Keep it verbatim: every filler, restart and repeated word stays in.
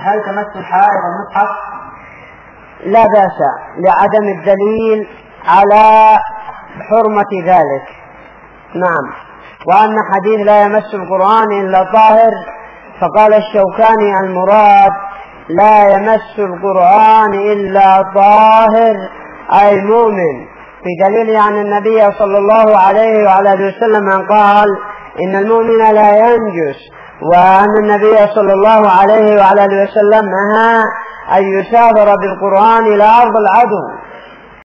هل تمس الحائض المصحف؟ لا بأس لعدم الدليل على حرمة ذلك. نعم. وأن حديث لا يمس القرآن إلا طاهر، فقال الشوكاني المراد لا يمس القرآن إلا طاهر أي مؤمن، في دليل عن النبي صلى الله عليه وعلى آله وسلم أن قال إن المؤمن لا ينجس، وأن النبي صلى الله عليه وعلى آله وسلم نهى أن يسافر بالقرآن إلى أرض العدو